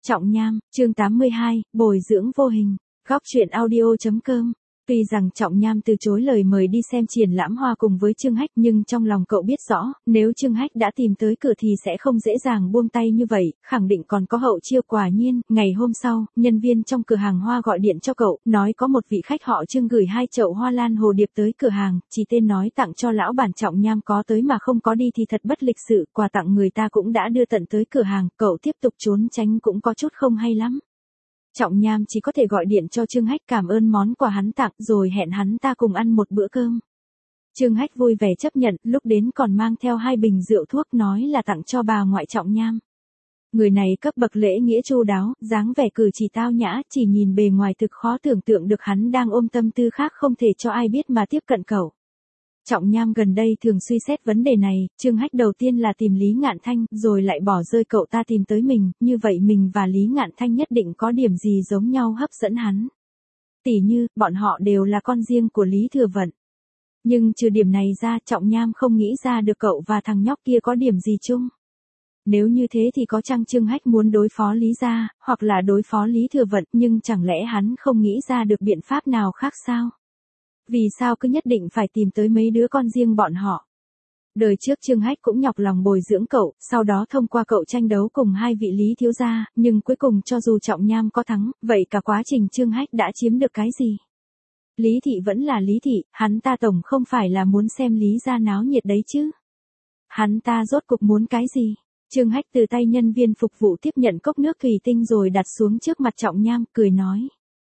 Trọng Nham, chương 82, bồi dưỡng vô hình. Góc truyện audio.com. Tuy rằng Trọng Nham từ chối lời mời đi xem triển lãm hoa cùng với Trương Hách, nhưng trong lòng cậu biết rõ, nếu Trương Hách đã tìm tới cửa thì sẽ không dễ dàng buông tay như vậy, khẳng định còn có hậu chiêu. Quả nhiên, ngày hôm sau, nhân viên trong cửa hàng hoa gọi điện cho cậu, nói có một vị khách họ Trương gửi 2 chậu hoa lan hồ điệp tới cửa hàng, chỉ tên nói tặng cho lão bản. Trọng Nham có tới mà không có đi thì thật bất lịch sự, quà tặng người ta cũng đã đưa tận tới cửa hàng, cậu tiếp tục trốn tránh cũng có chút không hay lắm. Trọng Nham chỉ có thể gọi điện cho Trương Hách cảm ơn món quà hắn tặng rồi hẹn hắn ta cùng ăn một bữa cơm. Trương Hách vui vẻ chấp nhận, lúc đến còn mang theo 2 bình rượu thuốc nói là tặng cho bà ngoại Trọng Nham. Người này cấp bậc lễ nghĩa chu đáo, dáng vẻ cử chỉ tao nhã, chỉ nhìn bề ngoài thực khó tưởng tượng được hắn đang ôm tâm tư khác không thể cho ai biết mà tiếp cận cậu. Trọng Nham gần đây thường suy xét vấn đề này, Trương Hách đầu tiên là tìm Lý Ngạn Thanh, rồi lại bỏ rơi cậu ta tìm tới mình, như vậy mình và Lý Ngạn Thanh nhất định có điểm gì giống nhau hấp dẫn hắn. Tỉ như, bọn họ đều là con riêng của Lý Thừa Vận. Nhưng trừ điểm này ra, Trọng Nham không nghĩ ra được cậu và thằng nhóc kia có điểm gì chung. Nếu như thế thì có chăng Trương Hách muốn đối phó Lý gia, hoặc là đối phó Lý Thừa Vận, nhưng chẳng lẽ hắn không nghĩ ra được biện pháp nào khác sao? Vì sao cứ nhất định phải tìm tới mấy đứa con riêng bọn họ? Đời trước Trương Hách cũng nhọc lòng bồi dưỡng cậu, sau đó thông qua cậu tranh đấu cùng 2 vị Lý thiếu gia, nhưng cuối cùng cho dù Trọng Nham có thắng, vậy cả quá trình Trương Hách đã chiếm được cái gì? Lý thị vẫn là Lý thị, hắn ta tổng không phải là muốn xem Lý gia náo nhiệt đấy chứ? Hắn ta rốt cục muốn cái gì? Trương Hách từ tay nhân viên phục vụ tiếp nhận cốc nước thủy tinh rồi đặt xuống trước mặt Trọng Nham, cười nói.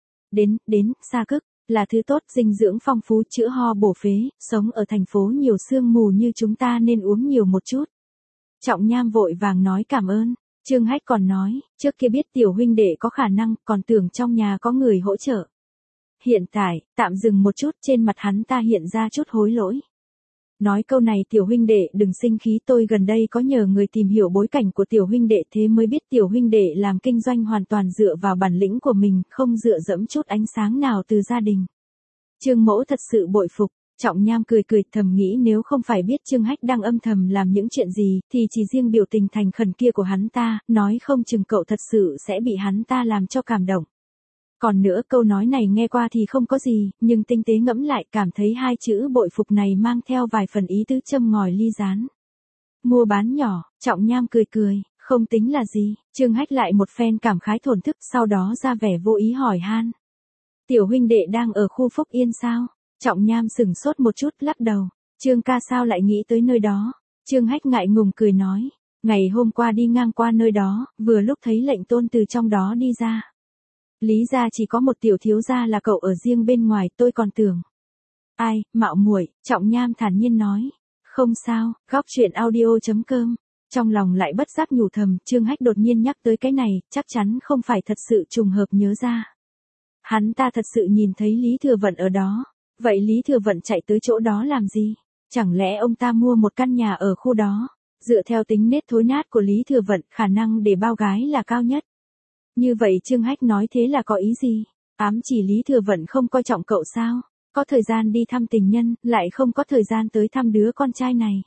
Đến, Sa Cức. Là thứ tốt, dinh dưỡng phong phú, chữa ho bổ phế, sống ở thành phố nhiều sương mù như chúng ta nên uống nhiều một chút. Trọng Nham vội vàng nói cảm ơn. Trương Hách còn nói, trước kia biết tiểu huynh đệ có khả năng, còn tưởng trong nhà có người hỗ trợ. Hiện tại, tạm dừng một chút, trên mặt hắn ta hiện ra chút hối lỗi. Nói câu này tiểu huynh đệ đừng sinh khí, tôi gần đây có nhờ người tìm hiểu bối cảnh của tiểu huynh đệ, thế mới biết tiểu huynh đệ làm kinh doanh hoàn toàn dựa vào bản lĩnh của mình, không dựa dẫm chút ánh sáng nào từ gia đình. Trương mẫu thật sự bội phục. Trọng Nham cười thầm nghĩ nếu không phải biết Trương Hách đang âm thầm làm những chuyện gì, thì chỉ riêng biểu tình thành khẩn kia của hắn ta, nói không chừng cậu thật sự sẽ bị hắn ta làm cho cảm động. Còn nữa câu nói này nghe qua thì không có gì, nhưng tinh tế ngẫm lại cảm thấy 2 chữ bội phục này mang theo vài phần ý tứ châm ngòi ly gián. Mua bán nhỏ, Trọng Nham cười, không tính là gì. Trương Hách lại một phen cảm khái thổn thức, sau đó ra vẻ vô ý hỏi han. Tiểu huynh đệ đang ở khu Phúc Yên sao? Trọng Nham sửng sốt một chút lắc đầu. Trương ca sao lại nghĩ tới nơi đó? Trương Hách ngại ngùng cười nói. Ngày hôm qua đi ngang qua nơi đó, vừa lúc thấy lệnh tôn từ trong đó đi ra. Lý gia chỉ có một tiểu thiếu gia là cậu ở riêng bên ngoài, tôi còn tưởng. Ai, mạo muội, Trọng Nham thản nhiên nói. Không sao, góc truyện audio.com. Trong lòng lại bất giác nhủ thầm, Trương Hách đột nhiên nhắc tới cái này, chắc chắn không phải thật sự trùng hợp nhớ ra. Hắn ta thật sự nhìn thấy Lý Thừa Vận ở đó. Vậy Lý Thừa Vận chạy tới chỗ đó làm gì? Chẳng lẽ ông ta mua một căn nhà ở khu đó? Dựa theo tính nết thối nát của Lý Thừa Vận, khả năng để bao gái là cao nhất. Như vậy Trương Hách nói thế là có ý gì? Ám chỉ Lý Thừa Vận không coi trọng cậu sao? Có thời gian đi thăm tình nhân, lại không có thời gian tới thăm đứa con trai này.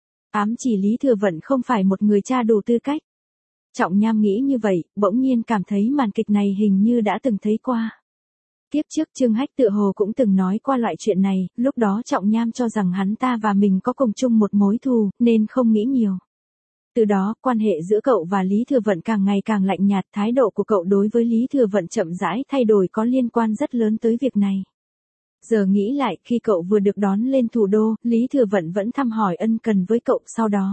Ám chỉ Lý Thừa Vận không phải một người cha đủ tư cách. Trọng Nham nghĩ như vậy, bỗng nhiên cảm thấy màn kịch này hình như đã từng thấy qua. Kiếp trước Trương Hách tựa hồ cũng từng nói qua loại chuyện này, lúc đó Trọng Nham cho rằng hắn ta và mình có cùng chung một mối thù, nên không nghĩ nhiều. Từ đó, quan hệ giữa cậu và Lý Thừa Vận càng ngày càng lạnh nhạt, thái độ của cậu đối với Lý Thừa Vận chậm rãi thay đổi có liên quan rất lớn tới việc này. Giờ nghĩ lại, khi cậu vừa được đón lên thủ đô, Lý Thừa Vận vẫn thăm hỏi ân cần với cậu,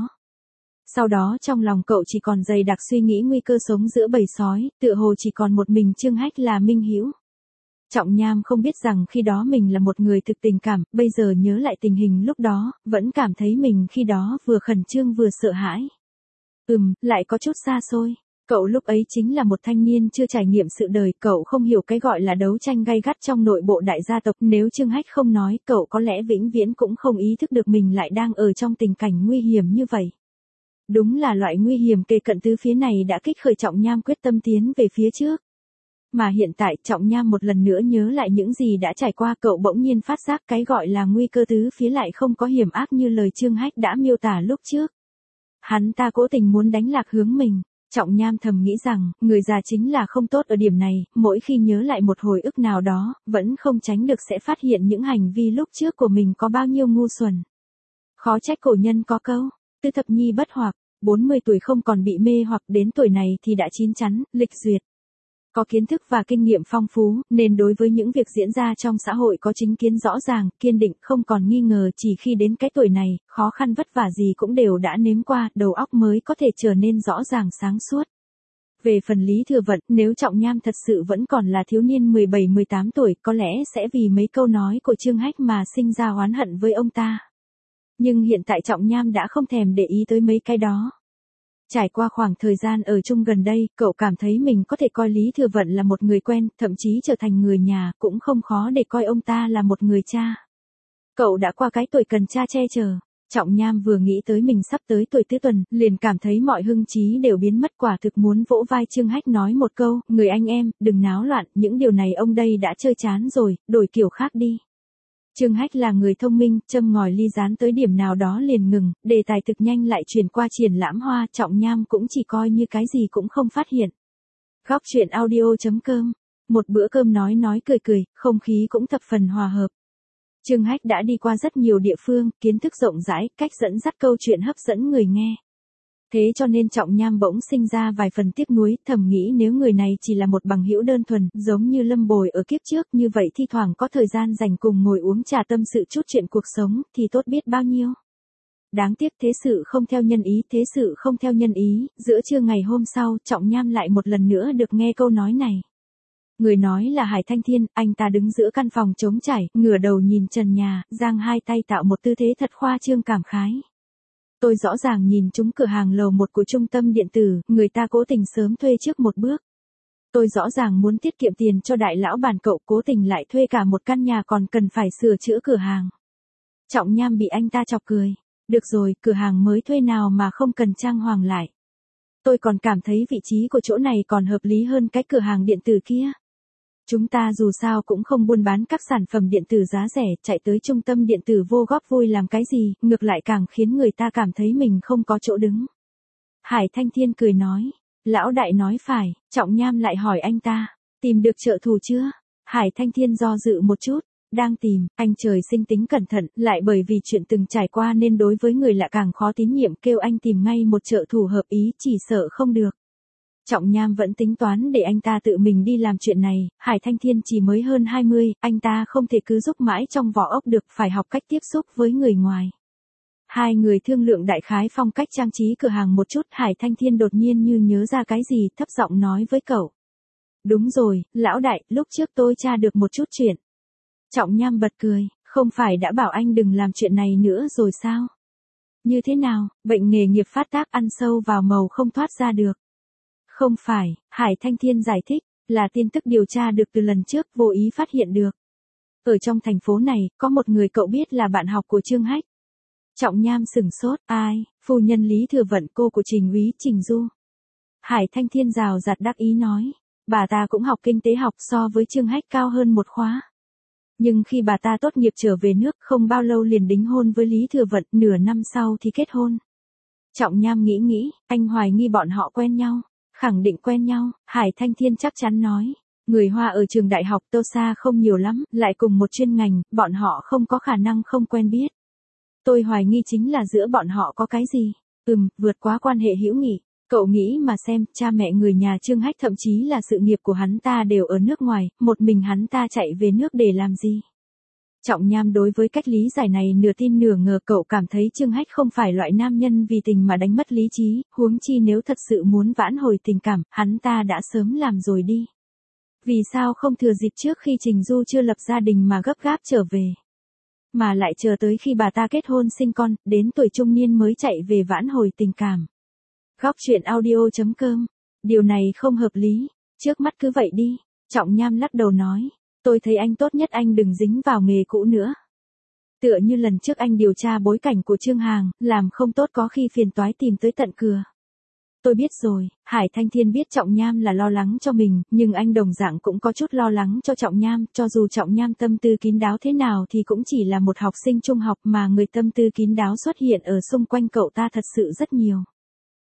Sau đó trong lòng cậu chỉ còn dày đặc suy nghĩ nguy cơ sống giữa bầy sói, tựa hồ chỉ còn một mình Trương Hách là minh hữu. Trọng Nham không biết rằng khi đó mình là một người thực tình cảm, bây giờ nhớ lại tình hình lúc đó, vẫn cảm thấy mình khi đó vừa khẩn trương vừa sợ hãi. Lại có chút xa xôi. Cậu lúc ấy chính là một thanh niên chưa trải nghiệm sự đời, cậu không hiểu cái gọi là đấu tranh gay gắt trong nội bộ đại gia tộc, nếu Trương Hách không nói, cậu có lẽ vĩnh viễn cũng không ý thức được mình lại đang ở trong tình cảnh nguy hiểm như vậy. Đúng là loại nguy hiểm kề cận tứ phía này đã kích khởi Trọng Nham quyết tâm tiến về phía trước. Mà hiện tại Trọng Nham một lần nữa nhớ lại những gì đã trải qua, cậu bỗng nhiên phát giác cái gọi là nguy cơ tứ phía lại không có hiểm ác như lời Trương Hách đã miêu tả lúc trước. Hắn ta cố tình muốn đánh lạc hướng mình. Trọng Nham thầm nghĩ rằng, người già chính là không tốt ở điểm này, mỗi khi nhớ lại một hồi ức nào đó, vẫn không tránh được sẽ phát hiện những hành vi lúc trước của mình có bao nhiêu ngu xuẩn. Khó trách cổ nhân có câu, tư thập nhi bất hoặc, 40 tuổi không còn bị mê hoặc đến tuổi này thì đã chín chắn, lịch duyệt. Có kiến thức và kinh nghiệm phong phú, nên đối với những việc diễn ra trong xã hội có chính kiến rõ ràng, kiên định, không còn nghi ngờ chỉ khi đến cái tuổi này, khó khăn vất vả gì cũng đều đã nếm qua, đầu óc mới có thể trở nên rõ ràng sáng suốt. Về phần Lý Thừa Vận, nếu Trọng Nham thật sự vẫn còn là thiếu niên 17-18 tuổi, có lẽ sẽ vì mấy câu nói của Trương Hách mà sinh ra oán hận với ông ta. Nhưng hiện tại Trọng Nham đã không thèm để ý tới mấy cái đó. Trải qua khoảng thời gian ở chung gần đây, cậu cảm thấy mình có thể coi Lý Thừa Vận là một người quen, thậm chí trở thành người nhà, cũng không khó để coi ông ta là một người cha. Cậu đã qua cái tuổi cần cha che chở. Trọng Nham vừa nghĩ tới mình sắp tới tuổi tứ tuần, liền cảm thấy mọi hưng trí đều biến mất, quả thực muốn vỗ vai Trương Hách nói một câu, người anh em, đừng náo loạn, những điều này ông đây đã chơi chán rồi, đổi kiểu khác đi. Trương Hách là người thông minh, châm ngòi ly gián tới điểm nào đó liền ngừng, đề tài thực nhanh lại chuyển qua triển lãm hoa, Trọng Nham cũng chỉ coi như cái gì cũng không phát hiện. Góc truyện audio.com, một bữa cơm nói cười cười, không khí cũng thập phần hòa hợp. Trương Hách đã đi qua rất nhiều địa phương, kiến thức rộng rãi, cách dẫn dắt câu chuyện hấp dẫn người nghe. Thế cho nên Trọng Nham bỗng sinh ra vài phần tiếc nuối, thầm nghĩ nếu người này chỉ là một bằng hữu đơn thuần, giống như Lâm Bồi ở kiếp trước, như vậy thi thoảng có thời gian dành cùng ngồi uống trà tâm sự chút chuyện cuộc sống, thì tốt biết bao nhiêu. Đáng tiếc thế sự không theo nhân ý, giữa trưa ngày hôm sau, Trọng Nham lại một lần nữa được nghe câu nói này. Người nói là Hải Thanh Thiên, anh ta đứng giữa căn phòng trống trải, ngửa đầu nhìn trần nhà, giang hai tay tạo một tư thế thật khoa trương cảm khái. Tôi rõ ràng nhìn trúng cửa hàng lầu 1 của trung tâm điện tử, người ta cố tình sớm thuê trước một bước. Tôi rõ ràng muốn tiết kiệm tiền cho đại lão bản, cậu cố tình lại thuê cả một căn nhà còn cần phải sửa chữa cửa hàng. Trọng Nham bị anh ta chọc cười. Được rồi, cửa hàng mới thuê nào mà không cần trang hoàng lại. Tôi còn cảm thấy vị trí của chỗ này còn hợp lý hơn cái cửa hàng điện tử kia. Chúng ta dù sao cũng không buôn bán các sản phẩm điện tử giá rẻ, chạy tới trung tâm điện tử vô góp vui làm cái gì, ngược lại càng khiến người ta cảm thấy mình không có chỗ đứng. Hải Thanh Thiên cười nói, lão đại nói phải. Trọng Nham lại hỏi anh ta, tìm được trợ thủ chưa? Hải Thanh Thiên do dự một chút, đang tìm. Anh trời sinh tính cẩn thận, lại bởi vì chuyện từng trải qua nên đối với người lạ càng khó tín nhiệm, kêu anh tìm ngay một trợ thủ hợp ý, chỉ sợ không được. Trọng Nham vẫn tính toán để anh ta tự mình đi làm chuyện này, Hải Thanh Thiên chỉ mới hơn 20, anh ta không thể cứ giúp mãi trong vỏ ốc được, phải học cách tiếp xúc với người ngoài. Hai người thương lượng đại khái phong cách trang trí cửa hàng một chút, Hải Thanh Thiên đột nhiên như nhớ ra cái gì, thấp giọng nói với cậu. Đúng rồi, lão đại, lúc trước tôi tra được một chút chuyện. Trọng Nham bật cười, không phải đã bảo anh đừng làm chuyện này nữa rồi sao? Như thế nào, bệnh nghề nghiệp phát tác ăn sâu vào màu không thoát ra được. Không phải, Hải Thanh Thiên giải thích, là tin tức điều tra được từ lần trước, vô ý phát hiện được. Ở trong thành phố này, có một người cậu biết là bạn học của Trương Hách. Trọng Nham sửng sốt, ai, phu nhân Lý Thừa Vận, cô của Trình úy Trình Du. Hải Thanh Thiên rào rạt đắc ý nói, bà ta cũng học kinh tế học, so với Trương Hách cao hơn một khóa. Nhưng khi bà ta tốt nghiệp trở về nước, không bao lâu liền đính hôn với Lý Thừa Vận, nửa năm sau thì kết hôn. Trọng Nham nghĩ, anh hoài nghi bọn họ quen nhau. Khẳng định quen nhau, Hải Thanh Thiên chắc chắn nói. Người Hoa ở trường đại học Tô Sa không nhiều lắm, lại cùng một chuyên ngành, bọn họ không có khả năng không quen biết. Tôi hoài nghi chính là giữa bọn họ có cái gì. Vượt quá quan hệ hữu nghị. Cậu nghĩ mà xem, cha mẹ người nhà Trương Hách thậm chí là sự nghiệp của hắn ta đều ở nước ngoài, một mình hắn ta chạy về nước để làm gì? Trọng Nham đối với cách lý giải này nửa tin nửa ngờ, cậu cảm thấy Trương Hách không phải loại nam nhân vì tình mà đánh mất lý trí, huống chi nếu thật sự muốn vãn hồi tình cảm, hắn ta đã sớm làm rồi đi. Vì sao không thừa dịp trước khi Trình Du chưa lập gia đình mà gấp gáp trở về? Mà lại chờ tới khi bà ta kết hôn sinh con, đến tuổi trung niên mới chạy về vãn hồi tình cảm. Góc truyện audio.com, điều này không hợp lý, trước mắt cứ vậy đi. Trọng Nham lắc đầu nói. Tôi thấy anh tốt nhất anh đừng dính vào nghề cũ nữa. Tựa như lần trước anh điều tra bối cảnh của Trương Hàng, làm không tốt có khi phiền toái tìm tới tận cửa. Tôi biết rồi, Hải Thanh Thiên biết Trọng Nham là lo lắng cho mình, nhưng anh đồng dạng cũng có chút lo lắng cho Trọng Nham, cho dù Trọng Nham tâm tư kín đáo thế nào thì cũng chỉ là một học sinh trung học, mà người tâm tư kín đáo xuất hiện ở xung quanh cậu ta thật sự rất nhiều.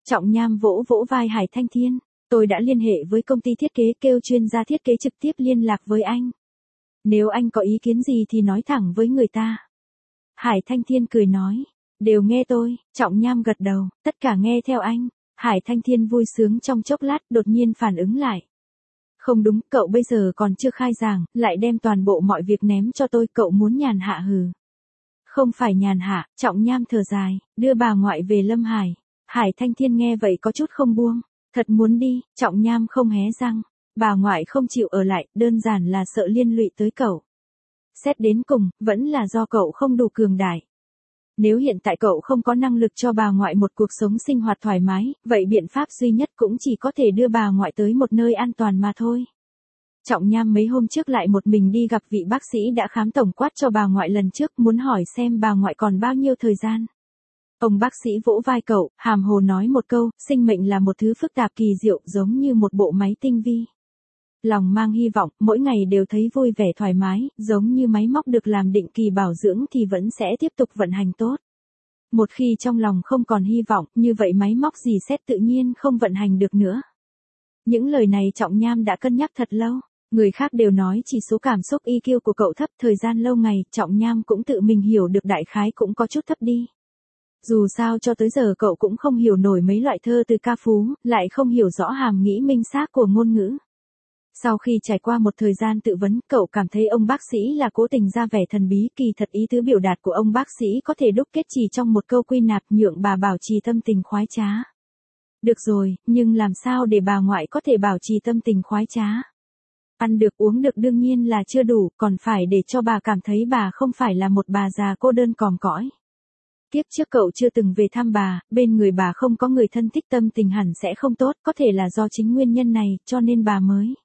Trọng Nham vỗ vỗ vai Hải Thanh Thiên. Tôi đã liên hệ với công ty thiết kế kêu chuyên gia thiết kế trực tiếp liên lạc với anh. Nếu anh có ý kiến gì thì nói thẳng với người ta. Hải Thanh Thiên cười nói. Đều nghe tôi, Trọng Nham gật đầu, tất cả nghe theo anh. Hải Thanh Thiên vui sướng trong chốc lát đột nhiên phản ứng lại. Không đúng, cậu bây giờ còn chưa khai giảng, lại đem toàn bộ mọi việc ném cho tôi, cậu muốn nhàn hạ hừ. Không phải nhàn hạ, Trọng Nham thở dài, đưa bà ngoại về Lâm Hải. Hải Thanh Thiên nghe vậy có chút không buông, thật muốn đi, Trọng Nham không hé răng. Bà ngoại không chịu ở lại, đơn giản là sợ liên lụy tới cậu. Xét đến cùng, vẫn là do cậu không đủ cường đại. Nếu hiện tại cậu không có năng lực cho bà ngoại một cuộc sống sinh hoạt thoải mái, vậy biện pháp duy nhất cũng chỉ có thể đưa bà ngoại tới một nơi an toàn mà thôi. Trọng Nham mấy hôm trước lại một mình đi gặp vị bác sĩ đã khám tổng quát cho bà ngoại lần trước, muốn hỏi xem bà ngoại còn bao nhiêu thời gian. Ông bác sĩ vỗ vai cậu, hàm hồ nói một câu, sinh mệnh là một thứ phức tạp kỳ diệu giống như một bộ máy tinh vi. Lòng mang hy vọng, mỗi ngày đều thấy vui vẻ thoải mái, giống như máy móc được làm định kỳ bảo dưỡng thì vẫn sẽ tiếp tục vận hành tốt. Một khi trong lòng không còn hy vọng, như vậy máy móc gì xét tự nhiên không vận hành được nữa. Những lời này Trọng Nham đã cân nhắc thật lâu. Người khác đều nói chỉ số cảm xúc EQ của cậu thấp, thời gian lâu ngày, Trọng Nham cũng tự mình hiểu được đại khái cũng có chút thấp đi. Dù sao cho tới giờ cậu cũng không hiểu nổi mấy loại thơ từ ca phú, lại không hiểu rõ hàm nghĩa minh xác của ngôn ngữ. Sau khi trải qua một thời gian tự vấn, cậu cảm thấy ông bác sĩ là cố tình ra vẻ thần bí, kỳ thật ý tứ biểu đạt của ông bác sĩ có thể đúc kết chỉ trong một câu quy nạp, nhượng bà bảo trì tâm tình khoái trá. Được rồi, nhưng làm sao để bà ngoại có thể bảo trì tâm tình khoái trá? Ăn được uống được đương nhiên là chưa đủ, còn phải để cho bà cảm thấy bà không phải là một bà già cô đơn còm cõi. Kiếp trước cậu chưa từng về thăm bà, bên người bà không có người thân thích, tâm tình hẳn sẽ không tốt, có thể là do chính nguyên nhân này, cho nên bà mới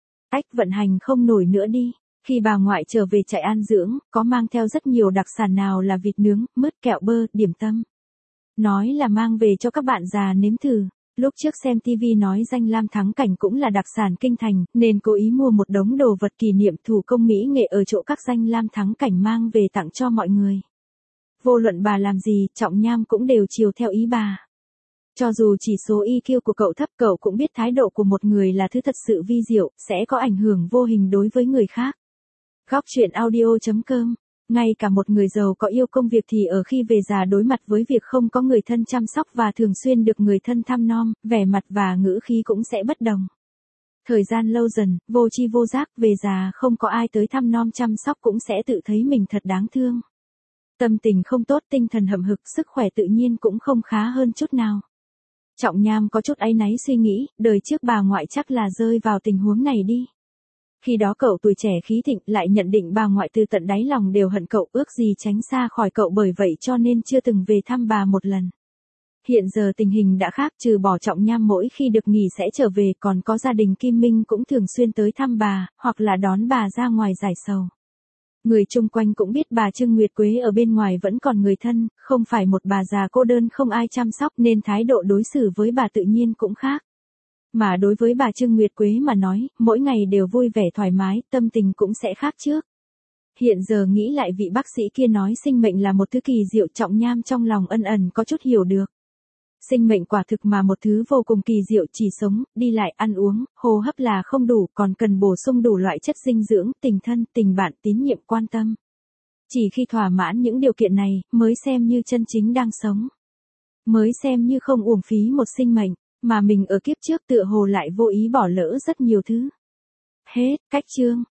vận hành không nổi nữa đi. Khi bà ngoại trở về trại an dưỡng, có mang theo rất nhiều đặc sản, nào là vịt nướng, mứt, kẹo bơ, điểm tâm. Nói là mang về cho các bạn già nếm thử. Lúc trước xem TV nói danh lam thắng cảnh cũng là đặc sản kinh thành, nên cố ý mua một đống đồ vật kỷ niệm thủ công mỹ nghệ ở chỗ các danh lam thắng cảnh mang về tặng cho mọi người. Vô luận bà làm gì, Trọng Nham cũng đều chiều theo ý bà. Cho dù chỉ số EQ của cậu thấp, cậu cũng biết thái độ của một người là thứ thật sự vi diệu, sẽ có ảnh hưởng vô hình đối với người khác. Góc truyện audio.com. Ngay cả một người giàu có yêu công việc thì ở khi về già đối mặt với việc không có người thân chăm sóc và thường xuyên được người thân thăm nom, vẻ mặt và ngữ khí cũng sẽ bất đồng. Thời gian lâu dần, vô tri vô giác, về già không có ai tới thăm nom chăm sóc cũng sẽ tự thấy mình thật đáng thương. Tâm tình không tốt, tinh thần hậm hực, sức khỏe tự nhiên cũng không khá hơn chút nào. Trọng Nham có chút áy náy suy nghĩ, đời trước bà ngoại chắc là rơi vào tình huống này đi. Khi đó cậu tuổi trẻ khí thịnh, lại nhận định bà ngoại từ tận đáy lòng đều hận cậu, ước gì tránh xa khỏi cậu, bởi vậy cho nên chưa từng về thăm bà một lần. Hiện giờ tình hình đã khác, trừ bỏ Trọng Nham mỗi khi được nghỉ sẽ trở về, còn có gia đình Kim Minh cũng thường xuyên tới thăm bà, hoặc là đón bà ra ngoài giải sầu. Người chung quanh cũng biết bà Trương Nguyệt Quế ở bên ngoài vẫn còn người thân, không phải một bà già cô đơn không ai chăm sóc, nên thái độ đối xử với bà tự nhiên cũng khác. Mà đối với bà Trương Nguyệt Quế mà nói, mỗi ngày đều vui vẻ thoải mái, tâm tình cũng sẽ khác trước. Hiện giờ nghĩ lại vị bác sĩ kia nói sinh mệnh là một thứ kỳ diệu, Trọng Nham trong lòng ân ẩn có chút hiểu được. Sinh mệnh quả thực mà một thứ vô cùng kỳ diệu, chỉ sống, đi lại, ăn uống, hô hấp là không đủ, còn cần bổ sung đủ loại chất dinh dưỡng, tình thân, tình bạn, tín nhiệm, quan tâm. Chỉ khi thỏa mãn những điều kiện này, mới xem như chân chính đang sống. Mới xem như không uổng phí một sinh mệnh, mà mình ở kiếp trước tựa hồ lại vô ý bỏ lỡ rất nhiều thứ. Hết, cách chương.